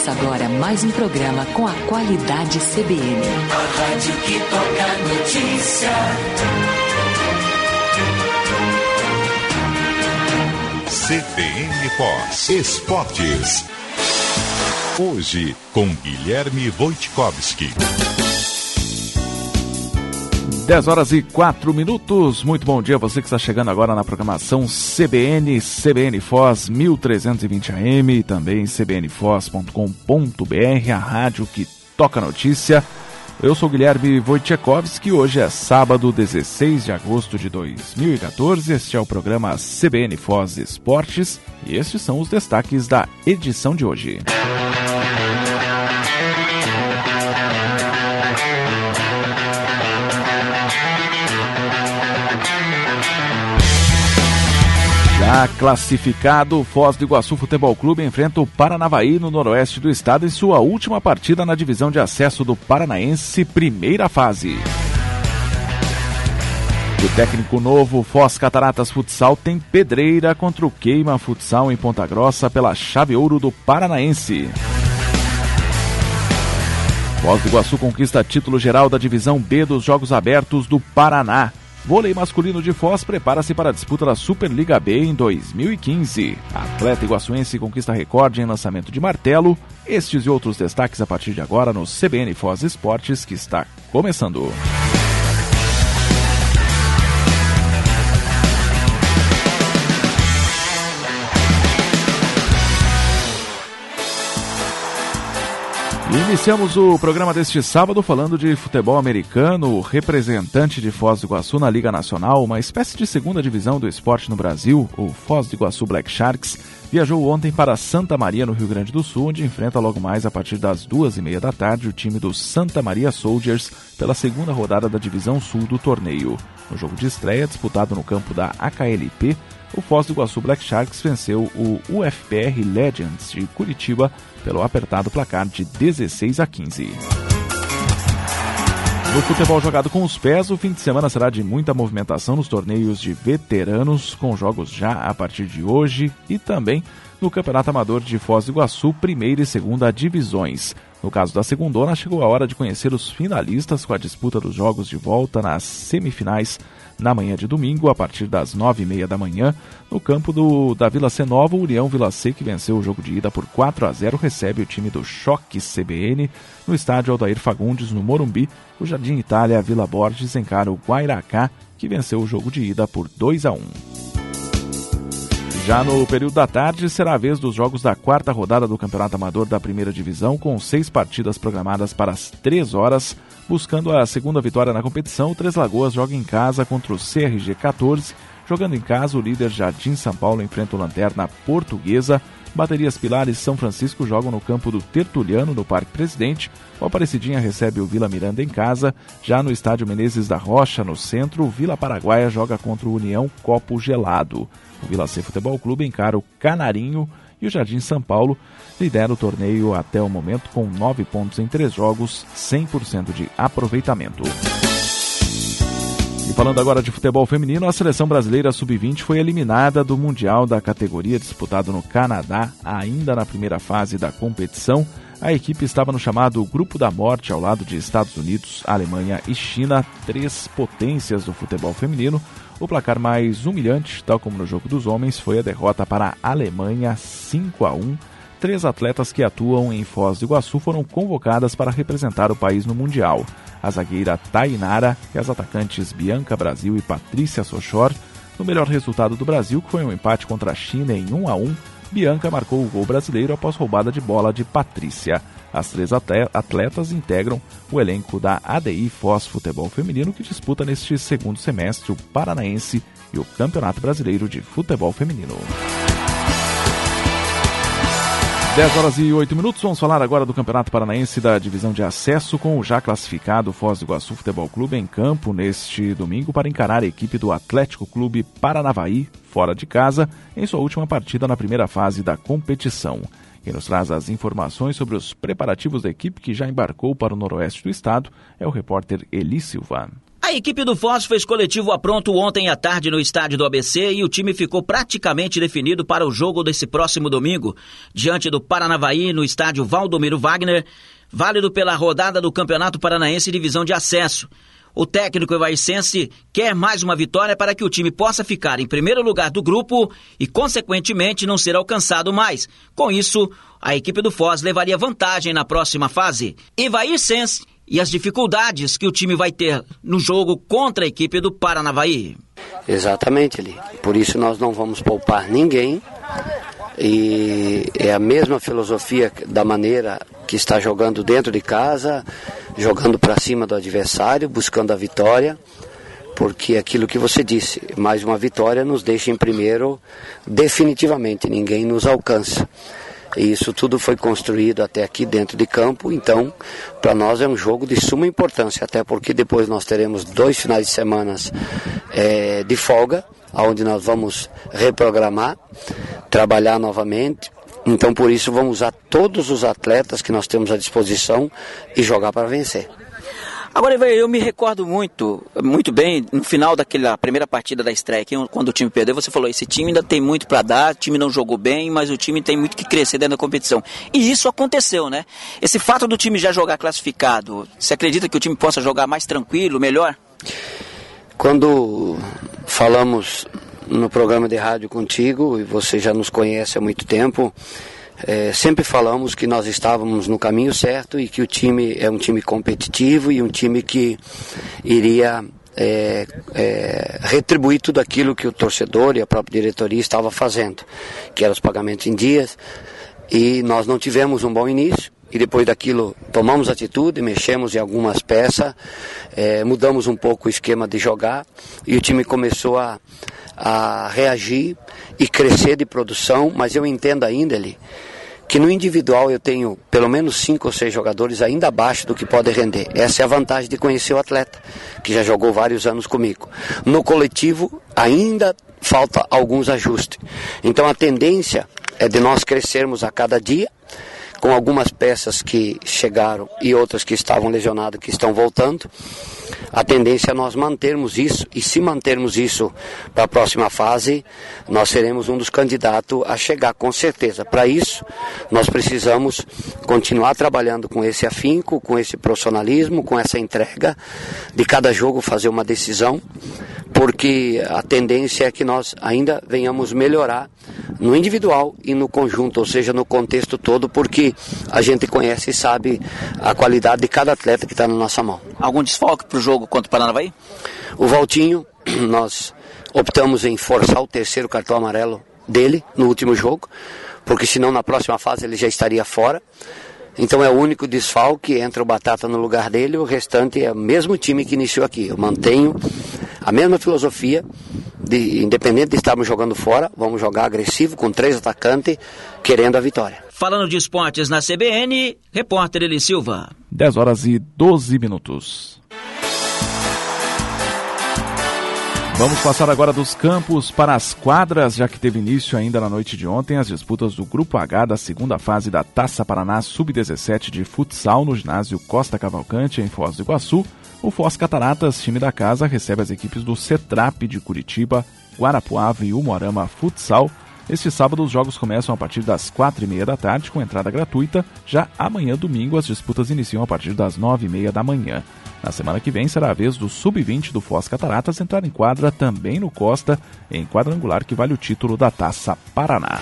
Começa agora mais um programa com a qualidade CBN. A rádio que toca notícia. CBN Foz Esportes. Hoje com Guilherme Wojtkowski. 10h04. Muito bom dia a você que está chegando agora na programação CBN Foz 1320 AM e também cbnfoz.com.br, a rádio que toca notícia. Eu sou Guilherme Wojtkowski. Hoje é sábado, 16 de agosto de 2014. Este é o programa CBN Foz Esportes e estes são os destaques da edição de hoje. Já classificado, o Foz do Iguaçu Futebol Clube enfrenta o Paranavaí no noroeste do estado em sua última partida na divisão de acesso do Paranaense, primeira fase. O técnico novo, Foz Cataratas Futsal, tem pedreira contra o Queima Futsal em Ponta Grossa pela chave ouro do Paranaense. Foz do Iguaçu conquista título geral da divisão B dos Jogos Abertos do Paraná. Vôlei masculino de Foz prepara-se para a disputa da Superliga B em 2015. Atleta iguaçuense conquista recorde em lançamento de martelo. Estes e outros destaques a partir de agora no CBN Foz Esportes, que está começando. Iniciamos o programa deste sábado falando de futebol americano. O representante de Foz do Iguaçu na Liga Nacional, uma espécie de segunda divisão do esporte no Brasil, o Foz do Iguaçu Black Sharks, viajou ontem para Santa Maria, no Rio Grande do Sul, onde enfrenta logo mais a partir das 2h30 da tarde o time do Santa Maria Soldiers pela segunda rodada da divisão sul do torneio. No jogo de estreia, disputado no campo da AKLP, o Foz do Iguaçu Black Sharks venceu o UFPR Legends de Curitiba pelo apertado placar de 16-15. No futebol jogado com os pés, o fim de semana será de muita movimentação nos torneios de veteranos, com jogos já a partir de hoje, e também no Campeonato Amador de Foz do Iguaçu, primeira e segunda divisões. No caso da segundona, chegou a hora de conhecer os finalistas com a disputa dos jogos de volta nas semifinais na manhã de domingo, a partir das 9h30 da manhã, no campo da Vila C Nova, o União Vila C, que venceu o jogo de ida por 4-0, recebe o time do Choque CBN. No estádio Aldair Fagundes, no Morumbi, o Jardim Itália Vila Borges encara o Guairacá, que venceu o jogo de ida por 2-1. Já no período da tarde, será a vez dos jogos da quarta rodada do Campeonato Amador da Primeira Divisão, com 6 partidas programadas para as 3 horas. Buscando a segunda vitória na competição, o Três Lagoas joga em casa contra o CRG 14. Jogando em casa, o líder Jardim São Paulo enfrenta o Lanterna Portuguesa. Baterias Pilares São Francisco jogam no campo do Tertuliano, no Parque Presidente. O Aparecidinha recebe o Vila Miranda em casa. Já no estádio Menezes da Rocha, no centro, o Vila Paraguaia joga contra o União Copo Gelado. O Vila C Futebol Clube encara o Canarinho e o Jardim São Paulo lidera o torneio até o momento com 9 pontos em 3 jogos, 100% de aproveitamento. E falando agora de futebol feminino, a seleção brasileira sub-20 foi eliminada do Mundial da categoria disputado no Canadá, ainda na primeira fase da competição. A equipe estava no chamado Grupo da Morte, ao lado de Estados Unidos, Alemanha e China, 3 potências do futebol feminino. O placar mais humilhante, tal como no jogo dos homens, foi a derrota para a Alemanha 5-1. 3 atletas que atuam em Foz do Iguaçu foram convocadas para representar o país no Mundial. A zagueira Tainara e as atacantes Bianca Brasil e Patrícia Sochor. No melhor resultado do Brasil, que foi um empate contra a China em 1-1, Bianca marcou o gol brasileiro após roubada de bola de Patrícia. As 3 atletas integram o elenco da ADI Foz Futebol Feminino, que disputa neste segundo semestre o Paranaense e o Campeonato Brasileiro de Futebol Feminino. 10h08. Vamos falar agora do Campeonato Paranaense da divisão de acesso, com o já classificado Foz do Iguaçu Futebol Clube em campo neste domingo para encarar a equipe do Atlético Clube Paranavaí, fora de casa, em sua última partida na primeira fase da competição. Quem nos traz as informações sobre os preparativos da equipe que já embarcou para o noroeste do estado é o repórter Eli Silva. A equipe do Foz fez coletivo apronto ontem à tarde no estádio do ABC e o time ficou praticamente definido para o jogo desse próximo domingo, diante do Paranavaí no estádio Valdomiro Wagner, válido pela rodada do Campeonato Paranaense Divisão de Acesso. O técnico evaicense quer mais uma vitória para que o time possa ficar em primeiro lugar do grupo e, consequentemente, não ser alcançado mais. Com isso, a equipe do Foz levaria vantagem na próxima fase. Evaicense e as dificuldades que o time vai ter no jogo contra a equipe do Paranavaí. Exatamente, Eli. Por isso nós não vamos poupar ninguém. E é a mesma filosofia da maneira que está jogando dentro de casa, jogando para cima do adversário, buscando a vitória, porque aquilo que você disse, mais uma vitória nos deixa em primeiro definitivamente, ninguém nos alcança. E isso tudo foi construído até aqui dentro de campo, então para nós é um jogo de suma importância, até porque depois nós teremos 2 finais de semana de folga, onde nós vamos reprogramar, trabalhar novamente. Então por isso vamos usar todos os atletas que nós temos à disposição e jogar para vencer. Agora, eu me recordo muito bem, no final daquela primeira partida da estreia, quando o time perdeu, você falou, esse time ainda tem muito para dar, o time não jogou bem, mas o time tem muito que crescer dentro da competição. E isso aconteceu, né? Esse fato do time já jogar classificado, você acredita que o time possa jogar mais tranquilo, melhor? Quando falamos no programa de rádio contigo, e você já nos conhece há muito tempo, sempre falamos que nós estávamos no caminho certo e que o time é um time competitivo e um time que iria retribuir tudo aquilo que o torcedor e a própria diretoria estava fazendo, que eram os pagamentos em dias, e nós não tivemos um bom início. E depois daquilo tomamos atitude, mexemos em algumas peças, mudamos um pouco o esquema de jogar e o time começou a reagir e crescer de produção, mas eu entendo ainda, Eli, que no individual eu tenho pelo menos 5 ou 6 jogadores ainda abaixo do que pode render. Essa é a vantagem de conhecer o atleta, que já jogou vários anos comigo. No coletivo ainda falta alguns ajustes. Então a tendência é de nós crescermos a cada dia, com algumas peças que chegaram e outras que estavam lesionadas, que estão voltando. A tendência é nós mantermos isso, e se mantermos isso para a próxima fase, nós seremos um dos candidatos a chegar, com certeza. Para isso, nós precisamos continuar trabalhando com esse afinco, com esse profissionalismo, com essa entrega, de cada jogo fazer uma decisão, porque a tendência é que nós ainda venhamos melhorar no individual e no conjunto, ou seja, no contexto todo, porque a gente conhece e sabe a qualidade de cada atleta que está na nossa mão. Algum desfalque para o jogo contra o Paranavaí? O Valtinho, nós optamos em forçar o 3º cartão amarelo dele no último jogo, porque senão na próxima fase ele já estaria fora. Então é o único desfalque, entra o Batata no lugar dele, o restante é o mesmo time que iniciou aqui. Eu mantenho a mesma filosofia, independente de estarmos jogando fora, vamos jogar agressivo com 3 atacantes, querendo a vitória. Falando de esportes na CBN, repórter Eli Silva. 10h12. Vamos passar agora dos campos para as quadras, já que teve início ainda na noite de ontem as disputas do Grupo H da segunda fase da Taça Paraná Sub-17 de futsal no ginásio Costa Cavalcante, em Foz do Iguaçu. O Foz Cataratas, time da casa, recebe as equipes do CETRAP de Curitiba, Guarapuava e Umuarama Futsal. Este sábado os jogos começam a partir das 4h30 da tarde, com entrada gratuita. Já amanhã, domingo, as disputas iniciam a partir das 9h30 da manhã. Na semana que vem será a vez do Sub-20 do Foz Cataratas entrar em quadra também no Costa, em quadrangular que vale o título da Taça Paraná.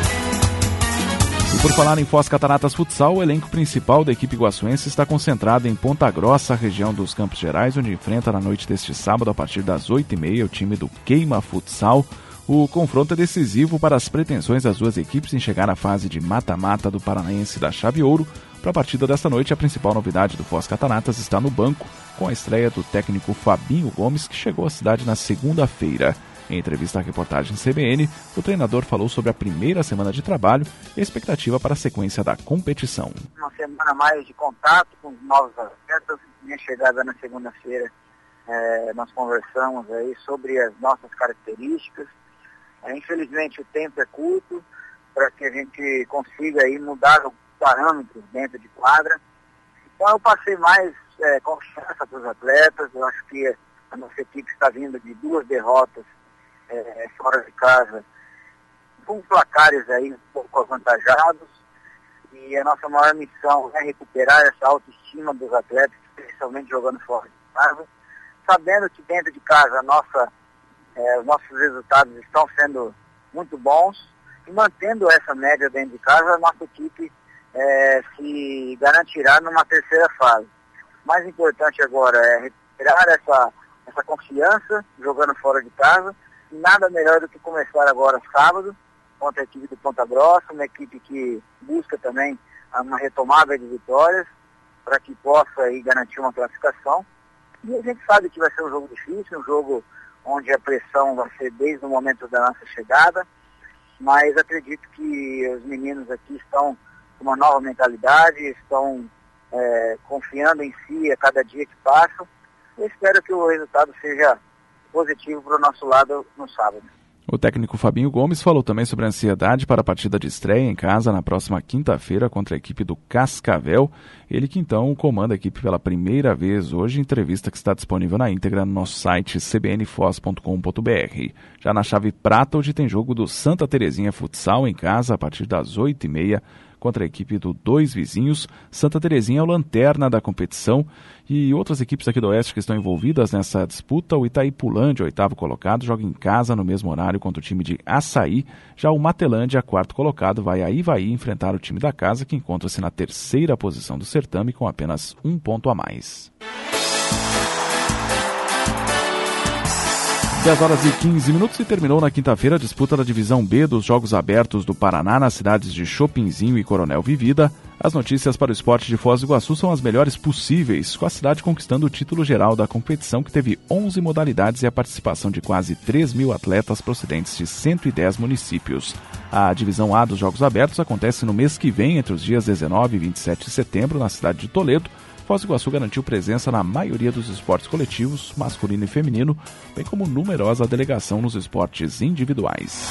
E por falar em Foz Cataratas Futsal, o elenco principal da equipe iguaçuense está concentrado em Ponta Grossa, região dos Campos Gerais, onde enfrenta na noite deste sábado, a partir das 8h30, o time do Queima Futsal. O confronto é decisivo para as pretensões das duas equipes em chegar à fase de mata-mata do Paranaense da Chave Ouro. Para a partida desta noite, a principal novidade do Foz Cataratas está no banco, com a estreia do técnico Fabinho Gomes, que chegou à cidade na segunda-feira. Em entrevista à reportagem CBN, o treinador falou sobre a primeira semana de trabalho e a expectativa para a sequência da competição. Uma semana mais de contato com os novos atletas. Minha chegada na segunda-feira, nós conversamos aí sobre as nossas características. Infelizmente o tempo é curto para que a gente consiga aí mudar os parâmetros dentro de quadra. Então eu passei mais confiança para os atletas. Eu acho que A nossa equipe está vindo de 2 derrotas fora de casa, com placares aí um pouco avantajados, e a nossa maior missão é recuperar essa autoestima dos atletas, especialmente jogando fora de casa, sabendo que dentro de casa os nossos resultados estão sendo muito bons, e mantendo essa média dentro de casa, a nossa equipe se garantirá numa terceira fase. O mais importante agora é recuperar essa confiança jogando fora de casa, e nada melhor do que começar agora sábado contra a equipe do Ponta Grossa, uma equipe que busca também uma retomada de vitórias para que possa aí garantir uma classificação. E a gente sabe que vai ser um jogo difícil, um jogo onde a pressão vai ser desde o momento da nossa chegada, mas acredito que os meninos aqui estão com uma nova mentalidade, estão confiando em si a cada dia que passa. Eu espero que o resultado seja positivo para o nosso lado no sábado. O técnico Fabinho Gomes falou também sobre a ansiedade para a partida de estreia em casa na próxima quinta-feira contra a equipe do Cascavel. Ele que então comanda a equipe pela primeira vez hoje, entrevista que está disponível na íntegra no nosso site cbnfoz.com.br. Já na chave prata, hoje tem jogo do Santa Terezinha Futsal em casa a partir das 8h30 contra a equipe do Dois Vizinhos. Santa Terezinha é o lanterna da competição, e outras equipes aqui do Oeste que estão envolvidas nessa disputa. O Itaipulândia, 8º colocado, joga em casa no mesmo horário contra o time de Açaí. Já o Matelândia, 4º colocado, vai a Ivaí enfrentar o time da casa, que encontra-se na 3ª posição do certame com apenas 1 ponto a mais. 10h15 e terminou na quinta-feira a disputa da divisão B dos Jogos Abertos do Paraná nas cidades de Chopinzinho e Coronel Vivida. As notícias para o esporte de Foz do Iguaçu são as melhores possíveis, com a cidade conquistando o título geral da competição, que teve 11 modalidades e a participação de quase 3.000 atletas procedentes de 110 municípios. A divisão A dos Jogos Abertos acontece no mês que vem, entre os dias 19 e 27 de setembro, na cidade de Toledo. Foz do Iguaçu garantiu presença na maioria dos esportes coletivos, masculino e feminino, bem como numerosa delegação nos esportes individuais.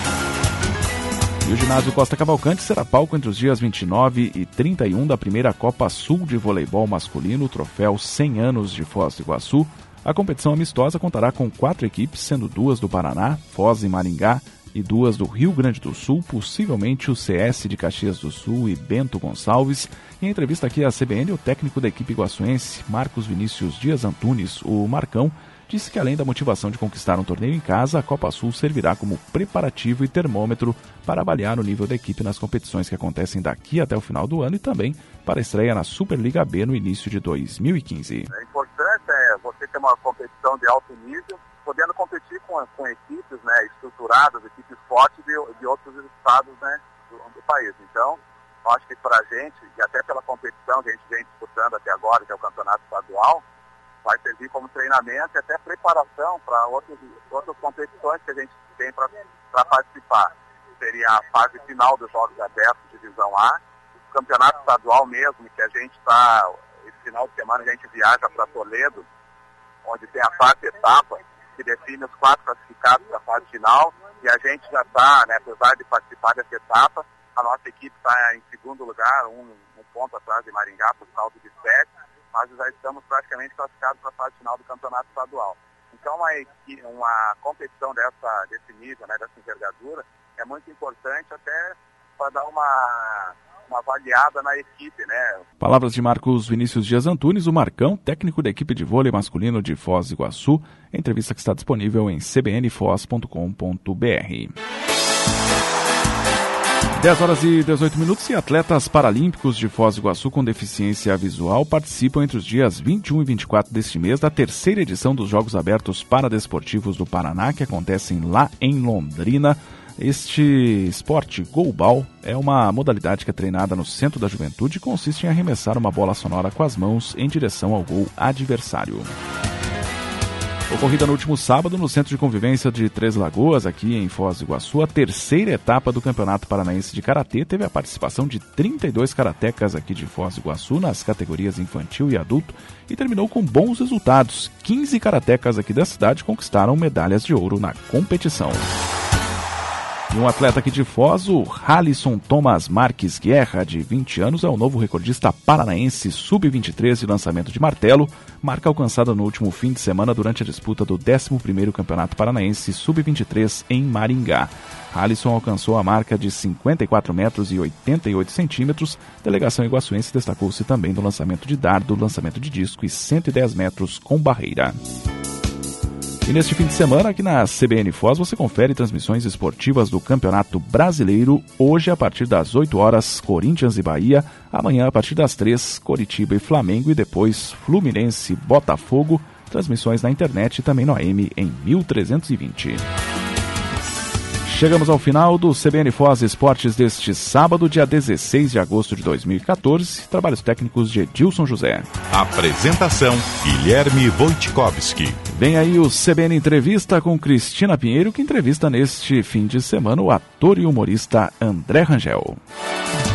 E o ginásio Costa Cavalcante será palco entre os dias 29 e 31 da primeira Copa Sul de Voleibol Masculino, troféu 100 anos de Foz do Iguaçu. A competição amistosa contará com 4 equipes, sendo 2 do Paraná, Foz e Maringá, e 2 do Rio Grande do Sul, possivelmente o CS de Caxias do Sul e Bento Gonçalves. Em entrevista aqui à CBN, o técnico da equipe iguaçuense, Marcos Vinícius Dias Antunes, o Marcão, disse que além da motivação de conquistar um torneio em casa, a Copa Sul servirá como preparativo e termômetro para avaliar o nível da equipe nas competições que acontecem daqui até o final do ano e também para a estreia na Superliga B no início de 2015. É importante você ter uma competição de alto nível, podendo competir com equipes, né, estruturadas, equipes fortes de outros estados, né, do país. Então, eu acho que para a gente, e até pela competição que a gente vem disputando até agora, que é o campeonato estadual, vai servir como treinamento e até preparação para outras competições que a gente tem para participar. Seria a fase final dos Jogos Abertos, divisão A, o campeonato estadual mesmo, que a gente está, esse final de semana a gente viaja para Toledo, onde tem a quarta etapa, que define os 4 classificados da fase final, e a gente já está, né, apesar de participar dessa etapa, a nossa equipe está em segundo lugar, um ponto atrás de Maringá, por saldo de 7, mas já estamos praticamente classificados para a fase final do campeonato estadual. Então, uma competição desse nível, né, dessa envergadura, é muito importante até para dar uma avaliada na equipe, né? Palavras de Marcos Vinícius Dias Antunes, o Marcão, técnico da equipe de vôlei masculino de Foz do Iguaçu, entrevista que está disponível em cbnfoz.com.br. 10h18 e atletas paralímpicos de Foz do Iguaçu com deficiência visual participam entre os dias 21 e 24 deste mês da 3ª edição dos Jogos Abertos Paradesportivos do Paraná, que acontecem lá em Londrina. Este esporte, goalball, é uma modalidade que é treinada no Centro da Juventude e consiste em arremessar uma bola sonora com as mãos em direção ao gol adversário. Ocorrida no último sábado no Centro de Convivência de Três Lagoas, aqui em Foz do Iguaçu, a 3ª etapa do Campeonato Paranaense de Karatê teve a participação de 32 karatecas aqui de Foz do Iguaçu nas categorias infantil e adulto e terminou com bons resultados. 15 karatecas aqui da cidade conquistaram medalhas de ouro na competição. E um atleta aqui de Foz, o Halisson Thomas Marques Guerra, de 20 anos, é o novo recordista paranaense sub-23 de lançamento de martelo, marca alcançada no último fim de semana durante a disputa do 11º Campeonato Paranaense sub-23 em Maringá. Halisson alcançou a marca de 54 metros e 88 centímetros. Delegação iguaçuense destacou-se também no lançamento de dardo, lançamento de disco e 110 metros com barreira. E neste fim de semana, aqui na CBN Foz, você confere transmissões esportivas do Campeonato Brasileiro. Hoje, a partir das 8 horas, Corinthians e Bahia. Amanhã, a partir das 3, Coritiba e Flamengo. E depois, Fluminense e Botafogo. Transmissões na internet e também no AM em 1320. Chegamos ao final do CBN Foz Esportes deste sábado, dia 16 de agosto de 2014. Trabalhos técnicos de Edilson José. Apresentação, Guilherme Wojtkowski. Vem aí o CBN Entrevista com Cristina Pinheiro, que entrevista neste fim de semana o ator e humorista André Rangel.